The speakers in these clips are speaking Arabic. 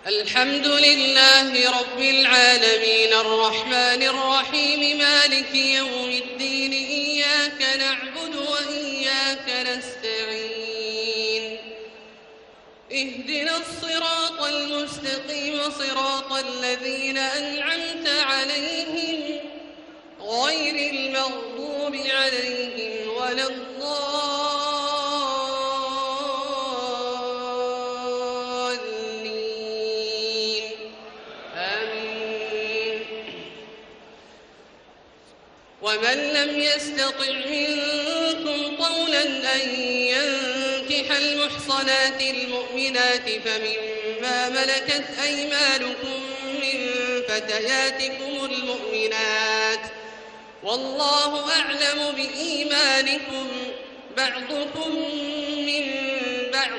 الحمد لله رب العالمين الرحمن الرحيم مالك يوم الدين إياك نعبد وإياك نستعين اهدنا الصراط المستقيم صراط الذين أنعمت عليهم غير المغضوب عليهم ولا الضالين آمين. ومن لم يستطع منكم طولا أن ينكح المحصنات المؤمنات فمما ملكت أيمانكم من فتياتكم المؤمنات والله أعلم بإيمانكم بعضكم من بعض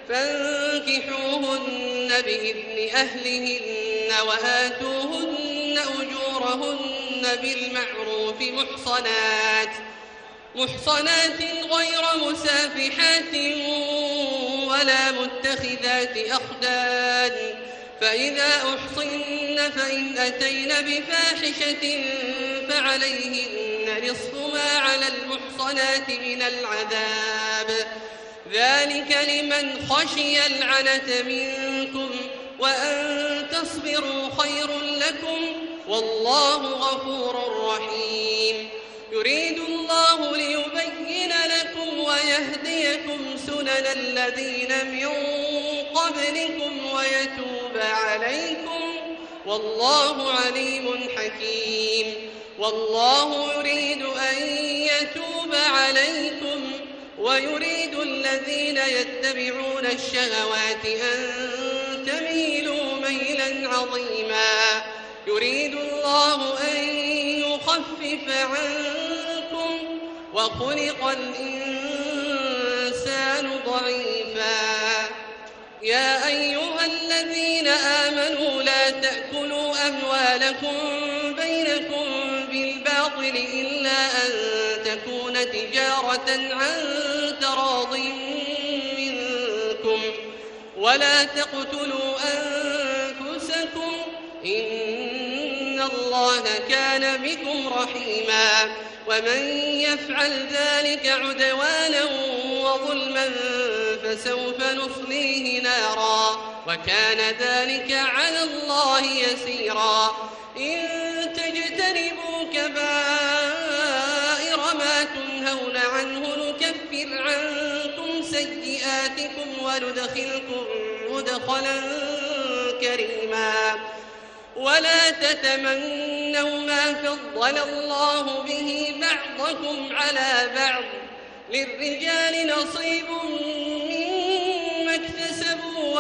فانكحوهن بإذن أهلهن وآتوهن أجورهن بالمعروف محصنات غير مسافحات ولا متخذات أخدان فإذا أحصن فإن أتين بفاحشة فعليهن نصف ما على المحصنات من العذاب ذلك لمن خشي العنة منكم وأن تصبروا خير لكم والله غفور رحيم. يريد الله ليبين لكم ويهديكم سنن الذين من قبلكم ويتوب عليكم والله عليم حكيم. والله يريد أن يتوب عليكم ويريد الذين يتبعون الشهوات أن تميلوا ميلا عظيما. يريد الله أن يخفف عنكم وخلق الإنسان ضعيفا. يا أيها الذين آمنوا لا تأكلوا أموالكم بينكم بالباطل إلا أن تكون تجارة عن تراض منكم ولا تقتلوا أنفسكم إن الله كان بكم رحيما. ومن يفعل ذلك عدوانا وظلما فسوف نصليه نارا وكان ذلك على الله يسيرا. إن تجتنبوا كبائر ما تنهون عنه نكفر عنكم سيئاتكم وندخلكم مدخلا كريما. ولا تتمنوا ما فضل الله به بعضكم على بعض للرجال نصيب مما اكتسبوا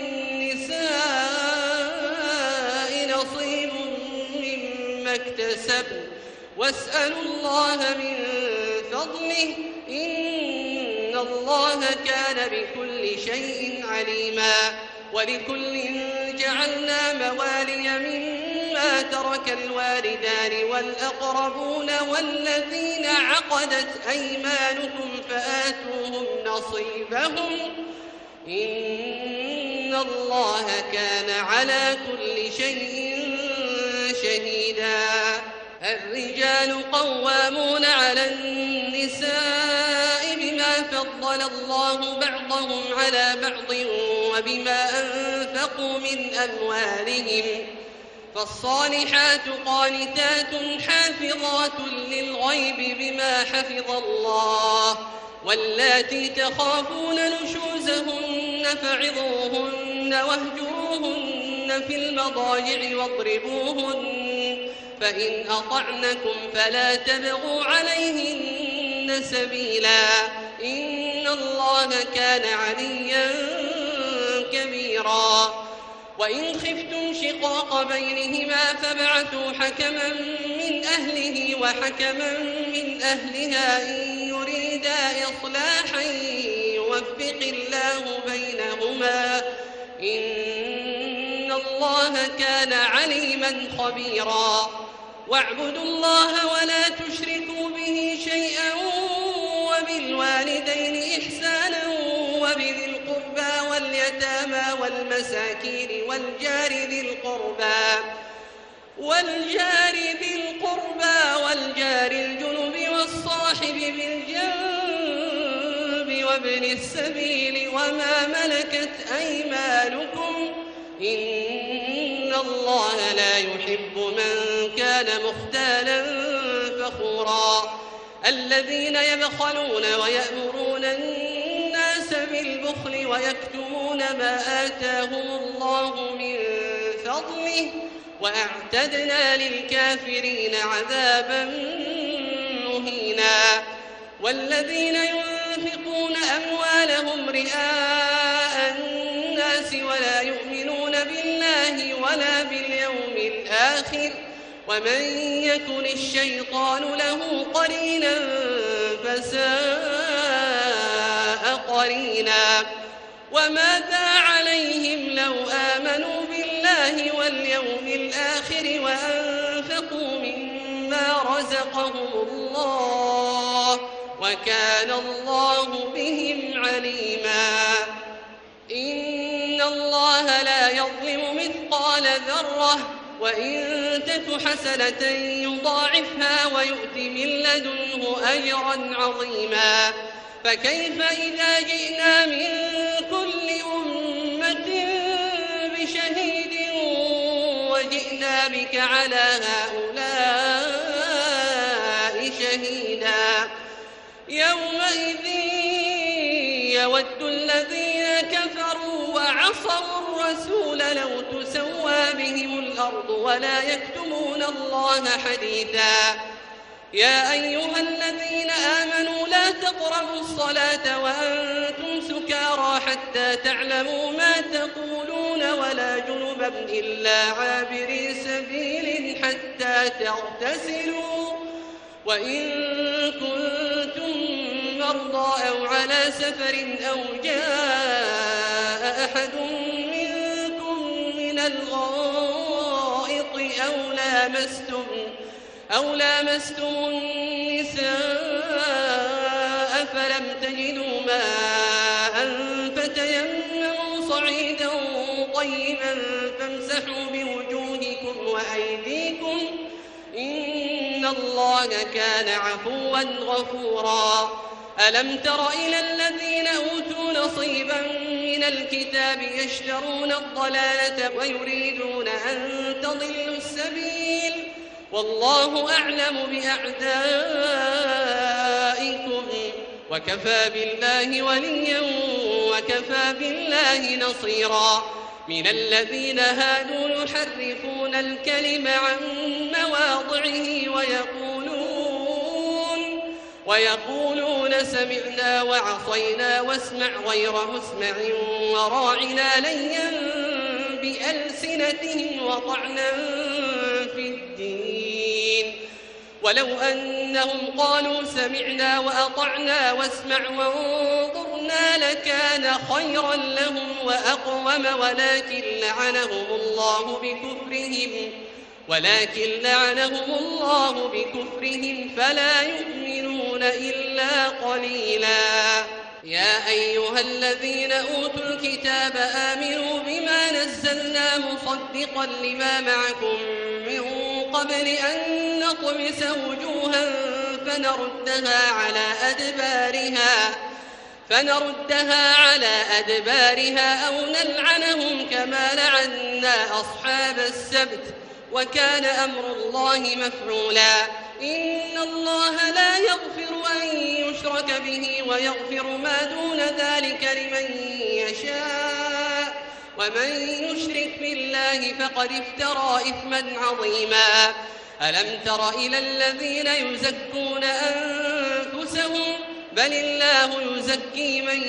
وللنساء نصيب مما اكتسبوا واسألوا الله من فضله إن الله كان بكل شيء عليما. ولكل جعلنا موالي مما ترك الوالدان والأقربون والذين عقدت أيمانكم فآتوهم نصيبهم إن الله كان على كل شيء شهيدا. الرجال قوامون على النساء بما فضل الله بعضهم على بعض وبما أنفقوا من أموالهم فالصالحات قانتات حافظات للغيب بما حفظ الله واللاتي تخافون نشوزهن فعظوهن واهجروهن في المضاجع واضربوهن فإن أطعنكم فلا تبغوا عليهن سبيلا إن الله كان عليا كبيرا. وإن خفتم شقاق بينهما فابعثوا حكما من أهله وحكما من أهلها إن يريدا إصلاحا يوفق الله بينهما إن الله كان عليما خبيرا. واعبدوا الله ولا تشركوا به شيئا وبالوالدين إحسانا وبذي القربى واليتامى والمساكين والمساكين والجار ذي القربى والجار الجنب والصاحب بالجنب وابن السبيل وما ملكت أيمانكم إن الله لا يحب من كان مختالا فخورا الذين يبخلون ويأمرون الناس بالبخل ويكتمون ما آتاهم الله من فضله وأعتدنا للكافرين عذابا مهينا والذين ينفقون أموالهم رئاء الناس ولا يؤمنون بالله ولا باليوم الآخر ومن يكن الشيطان له قرينا فساء قرينا وماذا عليهم لو آمنوا بالله واليوم الآخر وأنفقوا مما رزقهم الله وكان الله بهم عليما إن الله لا يظلم مثقال ذرة وإن تك حسنة يضاعفها ويؤت من لدنه أجرا عظيما فكيف إذا جئنا من كل أمة بشهيد وجئنا بك على هؤلاء شهيدا يومئذ يود الذين كفروا وعصوا الرسول لو تسوى بهم الأرض ولا يكتمون الله حديثا يا أيها الذين آمنوا لا تقربوا الصلاة وأنتم سكارى حتى تعلموا ما تقولون ولا جنبا إلا عابري سبيل حتى تغتسلوا وإن كنتم مرضى أو على سفر أو جاء أحد منكم من الغائط أو لامستم النساء فلم تجدوا ماء فتيمموا صعيدا طيبا فامسحوا بوجوهكم وأيديكم إن الله كان عفوا غفورا ألم تر إلى الذين أوتوا نصيبا من الكتاب يشترون الضلالة ويريدون أن تضلوا السبيل والله أعلم بأعدائكم وكفى بالله وليا وكفى بالله نصيرا من الذين هادوا يحرفون الكلم عن مواضعه ويقولون سمعنا وعصينا واسمع غير مسمع وراعنا ليا بألسنتهم وطعنا في الدين ولو أنهم قالوا سمعنا وأطعنا واسمع وانظرنا لكان خيرا لهم وأقوم ولكن لعنهم الله بكفرهم فلا يؤمنون إلا قليلا يا أيها الذين أوتوا الكتاب آمنوا بما نزلنا مصدقا لما معكم من قبل أن نطمس وجوها فنردها على أدبارها أو نلعنهم كما لعنا أصحاب السبت وكان أمر الله مفعولا إن الله لا يغفر أن يشرك به ويغفر ما دون ذلك لمن يشاء ومن يشرك بالله فقد افترى إثما عظيما ألم تر إلى الذين يزكون أنفسهم بل الله يزكي من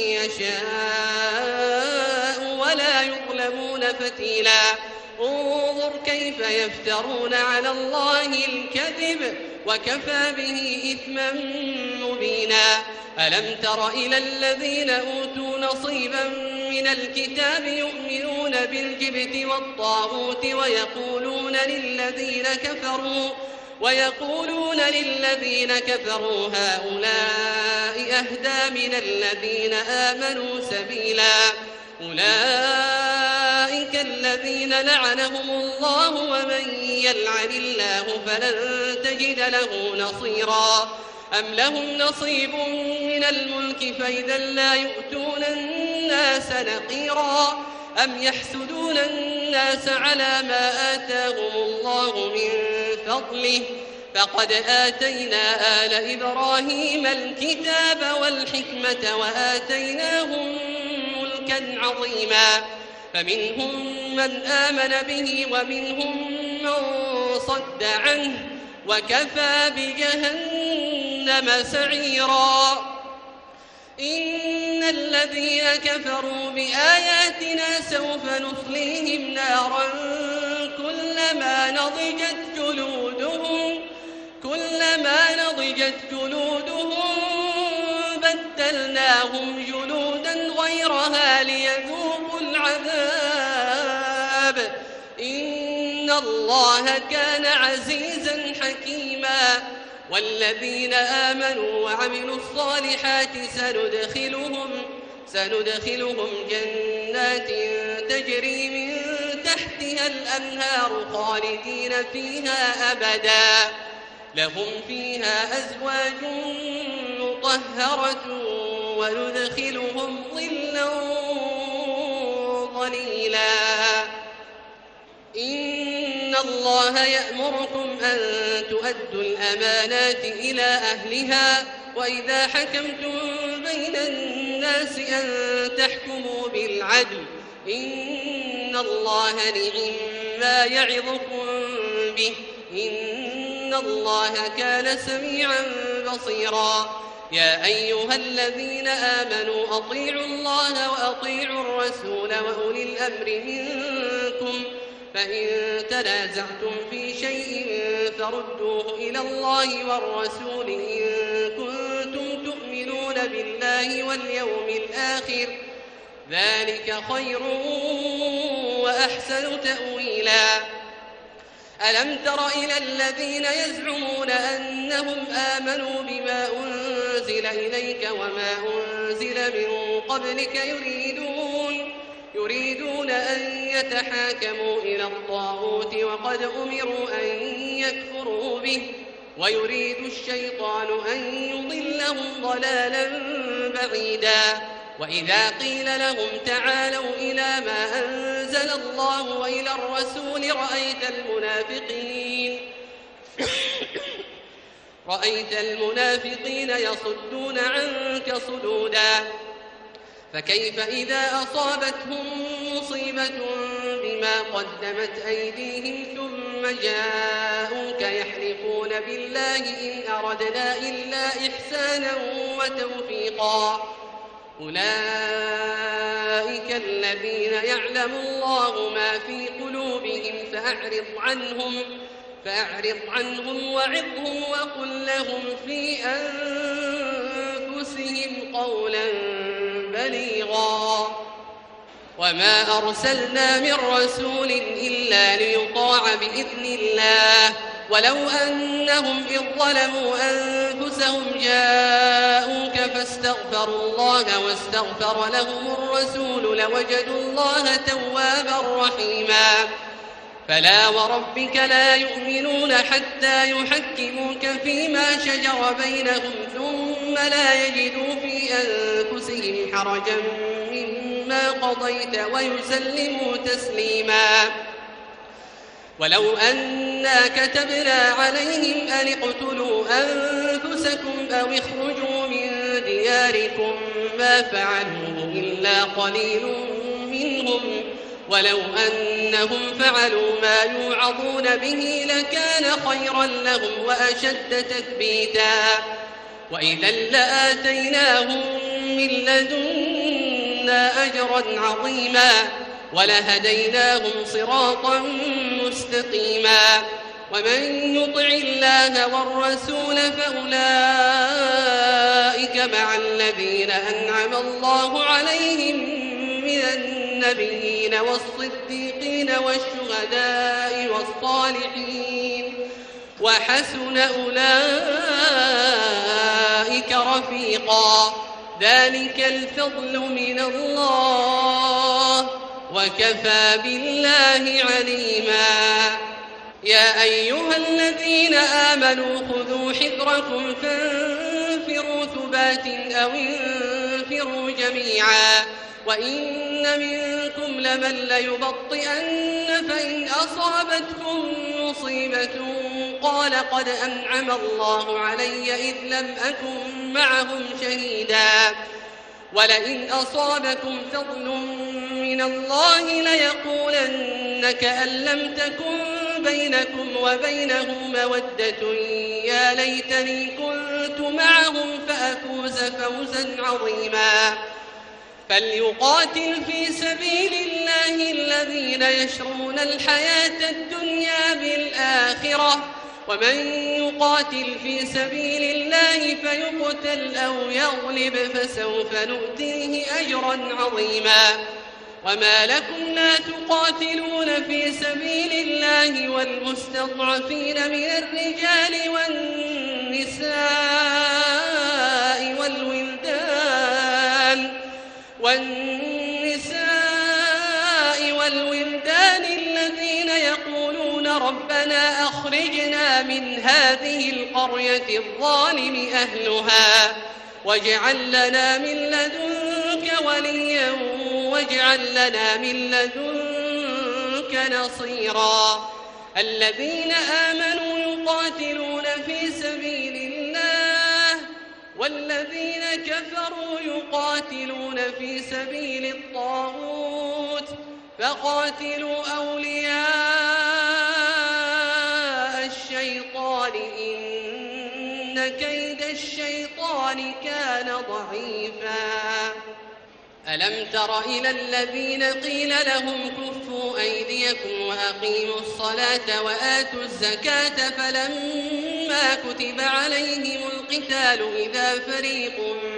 يشاء ولا يظلمون فتيلا انظر كيف يفترون على الله الكذب وكفى به إثما مبينا ألم تر إلى الذين أوتوا نصيبا من الكتاب يؤمنون بالجبت والطاغوت ويقولون للذين كفروا هؤلاء أهدى من الذين آمنوا سبيلا أولئك الذين لعنهم الله ومن يلعن الله فلن تجد له نصيرا أم لهم نصيب من الملك فإذا لا يؤتون الناس نقيرا أم يحسدون الناس على ما آتاهم الله من فضله فقد آتينا آل إبراهيم الكتاب والحكمة وآتيناهم ملكا عظيما فمنهم من آمن به ومنهم من صد عنه وكفى بجهنم سعيرا إن الذين كفروا بآياتنا سوف نصليهم نارا كلما نضجت جلودهم بدلناهم جلودا غيرها ليذوقوا العذاب إن الله كان عزيزا حكيما والذين آمنوا وعملوا الصالحات سندخلهم جنات تجري من تحتها الأنهار خالدين فيها أبدا لهم فيها أزواج مطهرة وندخلهم ظلا ظليلا إن الله يأمركم أن تؤدوا الأمانات إلى أهلها وإذا حكمتم بين الناس أن تحكموا بالعدل إن الله نعم ما يعظكم به إن الله كان سميعا بصيرا يا أيها الذين آمنوا أطيعوا الله وأطيعوا الرسول وأولي الأمر منكم فإن تنازعتم في شيء فردوه إلى الله والرسول إن كنتم تؤمنون بالله واليوم الآخر ذلك خير وأحسن تأويلا ألم تر إلى الذين يزعمون أنهم آمنوا بما أنزل إليك وما أنزل من قبلك يريدون أن يتحاكموا إلى الطاغوت وقد أمروا أن يكفروا به ويريد الشيطان أن يضلهم ضلالا بعيدا وإذا قيل لهم تعالوا إلى ما أنزل الله وإلى الرسول رأيت المنافقين يصدون عنك صدودا فكيف إذا أصابتهم مصيبة بما قدمت أيديهم ثم جاءوك يحلفون بالله إن أردنا إلا إحسانا وتوفيقا أولئك الذين يعلم الله ما في قلوبهم فأعرض عنهم وعظهم وقل لهم في أنفسهم قولا بليغا وما أرسلنا من رسول إلا ليطاع بإذن الله ولو أنهم إذ ظلموا أنفسهم جاءوك فاستغفروا الله واستغفر لهم الرسول لوجدوا الله توابا رحيما فلا وربك لا يؤمنون حتى يحكموك فيما شجر بينهم ثم لا يجدوا في أنفسهم حرجا مما قضيت ويسلموا تسليما ولو أنا كتبنا عليهم أن اقتلوا أنفسكم أو اخرجوا من دياركم ما فعلوه إلا قليل منهم ولو أنهم فعلوا ما يوعظون به لكان خيرا لهم وأشد تثبيتا وإذا لآتيناهم من لدنا أجرا عظيما ولهديناهم صراطا مستقيما ومن يطع الله والرسول فأولئك مع الذين أنعم الله عليهم من النبيين والصديقين والشهداء والصالحين وحسن أولئك رفيقا ذلك الفضل من الله وكفى بالله عليما. يا أيها الذين آمنوا خذوا حذركم فانفروا ثبات أو انفروا جميعا وإن منكم لمن ليبطئن فإن أصابتكم مصيبة قال قد أنعم الله علي إذ لم أكن معهم شهيدا ولئن أصابكم فضل من الله ليقولن كأن لم تكن بينكم وبينه مودة يا ليتني كنت معهم فأفوز فوزا عظيما. فليقاتل في سبيل الله الذين يشرون الحياة الدنيا بالآخرة ومن يقاتل في سبيل الله فيقتل أو يغلب فسوف نؤتيه أجرا عظيما. وما لكم لا تقاتلون في سبيل الله والمستضعفين من الرجال والولدان الذين يقولون ربنا أخرجنا من هذه القرية الظالم أهلها واجعل لنا من لدنك وليا واجعل لنا من لدنك نصيرا. الذين آمنوا يقاتلون في سبيل الله والذين كفروا يقاتلون في سبيل الطاغوت فقاتلوا أولياء الشيطان إن كيد الشيطان كان ضعيفا. ألم تر إلى الذين قيل لهم كفوا أيديكم وأقيموا الصلاة وآتوا الزكاة فلما كتب عليهم القتال إذا فريق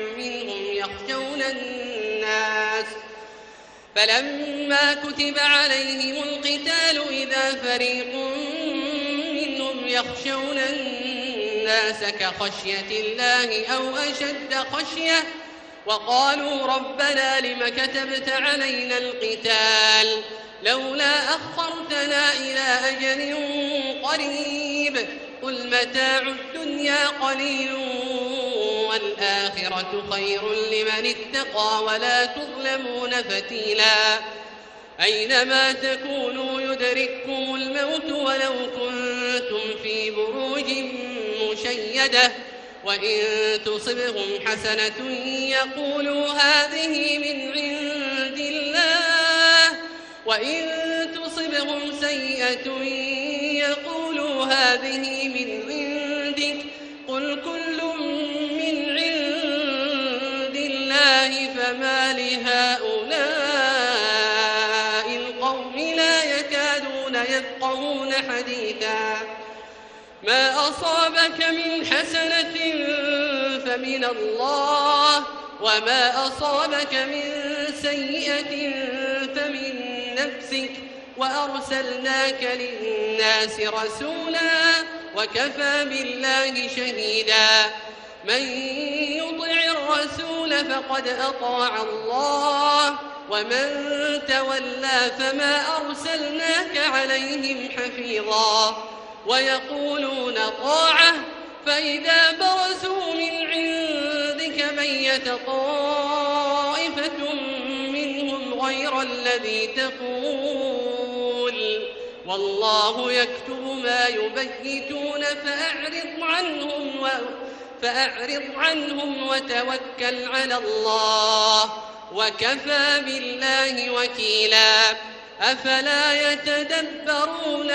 منهم يخشون الناس كخشية الله أو أشد خشية وقالوا ربنا لم كتبت علينا القتال لولا أخرتنا إلى أجل قريب قل متاع الدنيا قليل والآخرة خير لمن اتقى ولا تظلمون فتيلا. أينما تكونوا يدرككم الموت ولو كنتم في بروج مشيدة وإن تصبهم حسنة يقولوا هذه من عند الله وإن تصبهم سيئة يقولوا هذه من عندك قل كل من عند الله فما لهؤلاء القوم لا يكادون يفقهون حديثا. ما أصابك من حسنة فمن الله وما أصابك من سيئة فمن نفسك وأرسلناك للناس رسولا وكفى بالله شهيدا. من يطع الرسول فقد أطاع الله ومن تولى فما أرسلناك عليهم حفيظا. ويقولون طاعة فإذا برزوا من عندك بيت طائفة منهم غير الذي تقول والله يكتب ما يبيتون فأعرض عنهم وتوكل على الله وكفى بالله وكيلا. أفلا يتدبرون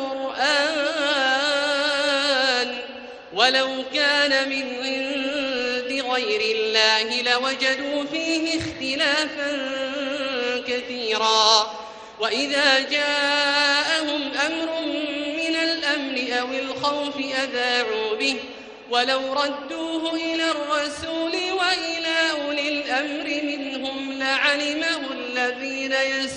القرآن ولو كان من عند غير الله لوجدوا فيه اختلافا كثيرا. وإذا جاءهم أمر من الأمن أو الخوف أذاعوا به ولو ردوه إلى الرسول وإلى أولي الأمر منهم لعلمه الذين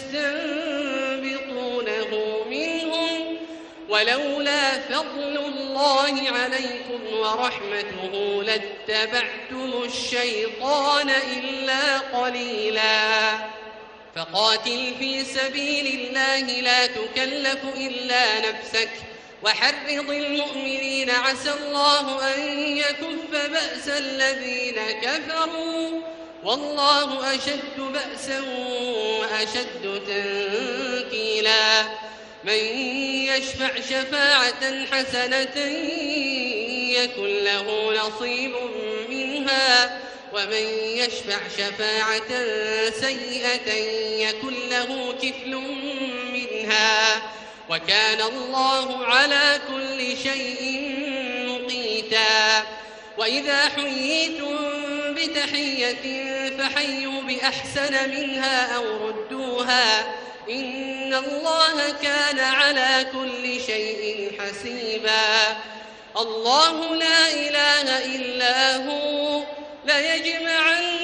يستنبطونه منهم ولولا فضل الله عليكم ورحمته لاتبعتم الشيطان إلا قليلا. فقاتل في سبيل الله لا تكلف إلا نفسك وحرض المؤمنين عسى الله أن يكف بأس الذين كفروا والله أشد بأسا وأشد تنكيلا من يشفع شفاعة حسنة يكن له نصيب منها ومن يشفع شفاعة سيئة يكن له كفل منها وكان الله على كل شيء مقيتا وإذا حييتم بتحية فحيوا بأحسن منها أو ردوها إن الله كان على كل شيء حسيبا الله لا إله إلا هو ليجمعنكم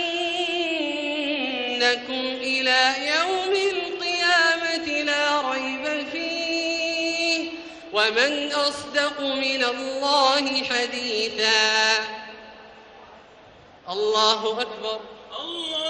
إلى يوم القيامة لا ريب فيه ومن أصدق من الله حديثا الله أكبر الله